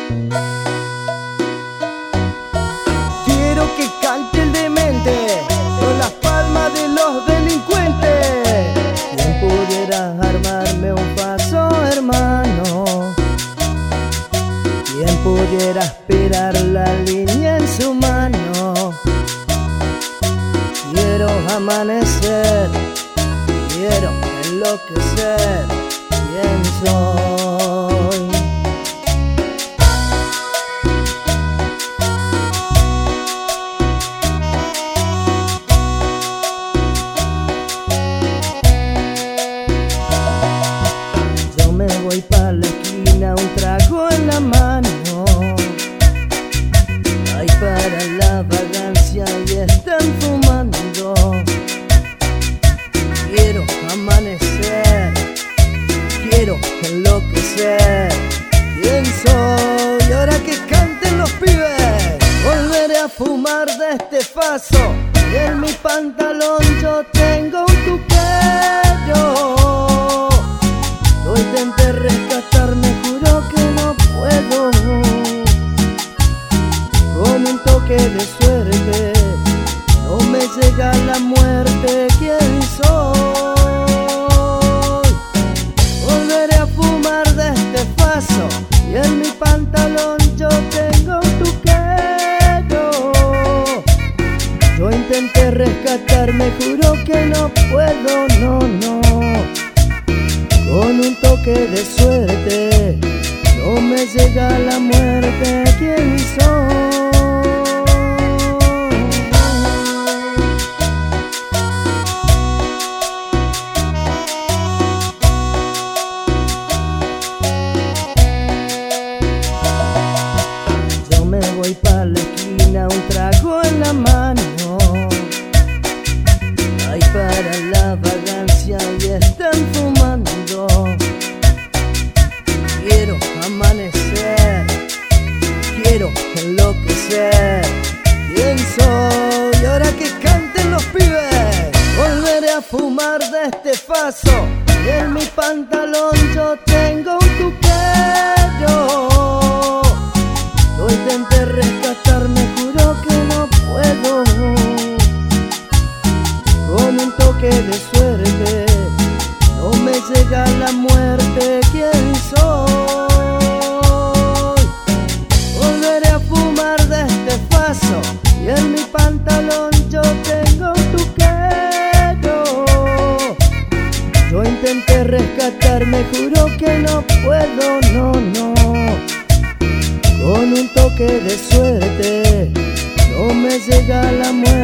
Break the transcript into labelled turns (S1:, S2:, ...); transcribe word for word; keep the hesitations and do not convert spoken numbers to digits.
S1: Quiero que cante el demente con las palmas de los delincuentes. ¿Quién pudiera armarme un paso, hermano? ¿Quién pudiera aspirar la línea en su mano? Quiero amanecer, quiero enloquecer. ¿Quién soy? Yo me voy pa' la esquina, un trago en la mano. Ay, para la vagancia y están fumando. Quiero amanecer, quiero enloquecer. ¿Quién soy? Ahora que canten los pibes. Volveré a fumar de este faso y en mi pantalón yo tengo un tuquero. Yo intenté rescatarme, juro que no puedo. Con un toque de suerte no me llega la muerte. ¿Quién soy? Volveré a fumar de este faso y en mi pantalón yo tengo un tuquero. Yo intenté rescatarme, juro que no puedo, no, no. Con un toque de suerte no me llega la muerte. ¿Quién soy? Yo me voy pa' la esquina, un trago en la mano. Ay, para la vagancia y están fumando. Quiero amanecer, quiero enloquecer. ¿Quién soy? Ahora que canten los pibes. Volveré a fumar de este faso y en mi pantalón yo tengo un tuquero. Yo intenté rescatarme, juro que no puedo. Con un toque de suerte no me llega la muerte. ¿Quién soy? Volveré a fumar de este faso y en mi pantalón yo tengo un tuquero. Yo intenté rescatarme, juro que no puedo, no, no. Con un toque de suerte no me llega la muerte.